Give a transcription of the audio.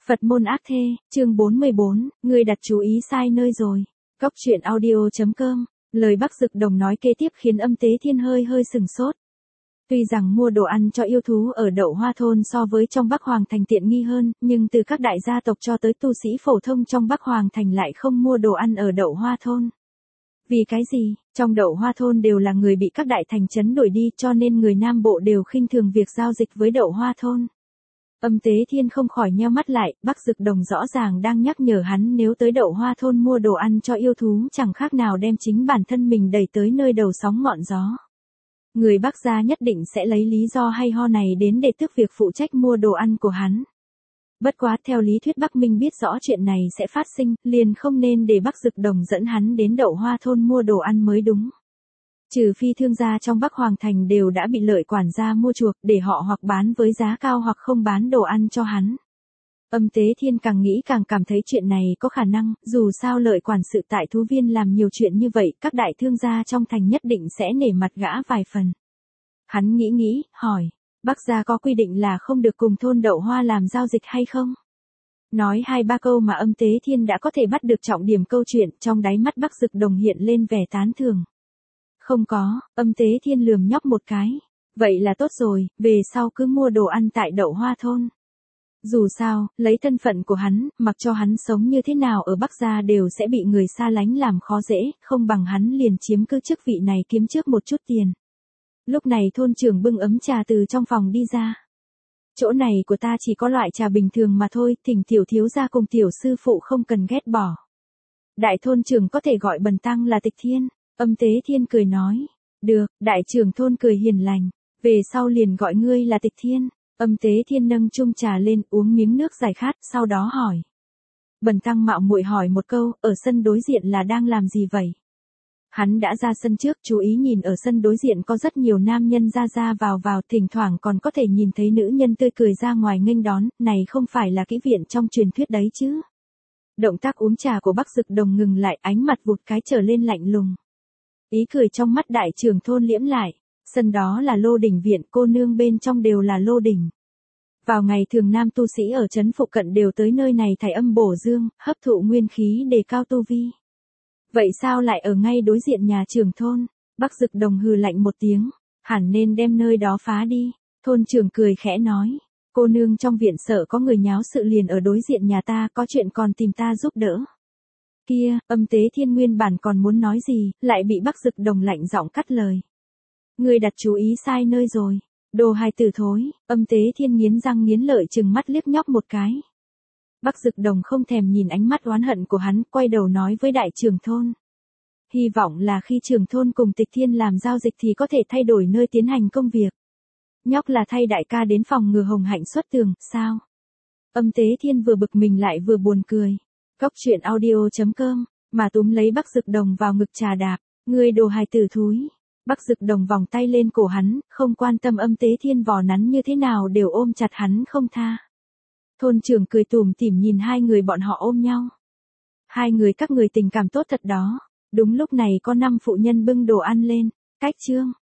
Phật môn ác thê, chương 44, người đặt chú ý sai nơi rồi. Cóc truyện audio.com, lời Bắc Dực Đồng nói kế tiếp khiến Âm Tế Thiên hơi sừng sốt. Tuy rằng mua đồ ăn cho yêu thú ở Đậu Hoa Thôn so với trong Bắc Hoàng Thành tiện nghi hơn, nhưng từ các đại gia tộc cho tới tu sĩ phổ thông trong Bắc Hoàng Thành lại không mua đồ ăn ở Đậu Hoa Thôn. Vì cái gì? Trong Đậu Hoa Thôn đều là người bị các đại thành trấn đuổi đi, cho nên người Nam Bộ đều khinh thường việc giao dịch với Đậu Hoa Thôn. Âm Tế Thiên không khỏi nheo mắt lại, Bắc Dực Đồng rõ ràng đang nhắc nhở hắn nếu tới Đậu Hoa Thôn mua đồ ăn cho yêu thú chẳng khác nào đem chính bản thân mình đẩy tới nơi đầu sóng ngọn gió. Người Bắc gia nhất định sẽ lấy lý do hay ho này đến để tước việc phụ trách mua đồ ăn của hắn. Bất quá theo lý thuyết Bắc Minh biết rõ chuyện này sẽ phát sinh, liền không nên để Bắc Dực Đồng dẫn hắn đến Đậu Hoa Thôn mua đồ ăn mới đúng. Trừ phi thương gia trong Bắc Hoàng Thành đều đã bị lợi quản gia mua chuộc để họ hoặc bán với giá cao hoặc không bán đồ ăn cho hắn. Âm Tế Thiên càng nghĩ càng cảm thấy chuyện này có khả năng, dù sao lợi quản sự tại thú viên làm nhiều chuyện như vậy, các đại thương gia trong thành nhất định sẽ nể mặt gã vài phần. Hắn nghĩ, hỏi, Bắc gia có quy định là không được cùng thôn Đậu Hoa làm giao dịch hay không? Nói 2-3 câu mà Âm Tế Thiên đã có thể bắt được trọng điểm câu chuyện, trong đáy mắt Bắc Dực Đồng hiện lên vẻ tán thưởng. Không có, Âm Tế Thiên lườm nhóc một cái. Vậy là tốt rồi, về sau cứ mua đồ ăn tại Đậu Hoa Thôn. Dù sao, lấy thân phận của hắn, mặc cho hắn sống như thế nào ở Bắc gia đều sẽ bị người xa lánh làm khó dễ, không bằng hắn liền chiếm cứ chức vị này kiếm trước một chút tiền. Lúc này thôn trưởng bưng ấm trà từ trong phòng đi ra. Chỗ này của ta chỉ có loại trà bình thường mà thôi, thỉnh tiểu thiếu gia cùng tiểu sư phụ không cần ghét bỏ. Đại thôn trưởng có thể gọi bần tăng là Tịch Thiên. Âm Tế Thiên cười nói, được, đại trưởng thôn cười hiền lành, về sau liền gọi ngươi là Tịch Thiên. Âm Tế Thiên nâng chung trà lên uống miếng nước giải khát, sau đó hỏi. Bần tăng mạo muội hỏi một câu, ở sân đối diện là đang làm gì vậy? Hắn đã ra sân trước, chú ý nhìn ở sân đối diện có rất nhiều nam nhân ra vào, thỉnh thoảng còn có thể nhìn thấy nữ nhân tươi cười ra ngoài nghênh đón, này không phải là kỹ viện trong truyền thuyết đấy chứ. Động tác uống trà của Bắc Dực Đồng ngừng lại, ánh mặt vụt cái trở lên lạnh lùng. Ý cười trong mắt đại trưởng thôn liễm lại, sân đó là Lô Đỉnh viện, cô nương bên trong đều là Lô Đỉnh. Vào ngày thường nam tu sĩ ở trấn phụ cận đều tới nơi này thải âm bổ dương, hấp thụ nguyên khí đề cao tu vi. Vậy sao lại ở ngay đối diện nhà trưởng thôn? Bắc Dực Đồng hừ lạnh một tiếng, hẳn nên đem nơi đó phá đi. Thôn trưởng cười khẽ nói, cô nương trong viện sợ có người nháo sự liền ở đối diện nhà ta, có chuyện còn tìm ta giúp đỡ. Kia, Âm Tế Thiên nguyên bản còn muốn nói gì, lại bị Bắc Dực Đồng lạnh giọng cắt lời. Người đặt chú ý sai nơi rồi. Đồ hài tử thối, Âm Tế Thiên nghiến răng nghiến lợi trừng mắt liếc nhóc một cái. Bắc Dực Đồng không thèm nhìn ánh mắt oán hận của hắn, quay đầu nói với đại trưởng thôn. Hy vọng là khi trưởng thôn cùng Tịch Thiên làm giao dịch thì có thể thay đổi nơi tiến hành công việc. Nhóc là thay đại ca đến phòng ngừa Hồng Hạnh xuất tường, sao? Âm Tế Thiên vừa bực mình lại vừa buồn cười. Cóc truyện audio.com, mà túm lấy Bắc Dực Đồng vào ngực trà đạp, ngươi đồ hài tử thúi. Bắc Dực Đồng vòng tay lên cổ hắn, không quan tâm Âm Tế Thiên vò nắn như thế nào đều ôm chặt hắn không tha. Thôn trưởng cười tủm tỉm nhìn hai người bọn họ ôm nhau. Hai người các người tình cảm tốt thật đó. Đúng lúc này có 5 phụ nhân bưng đồ ăn lên, cách chương.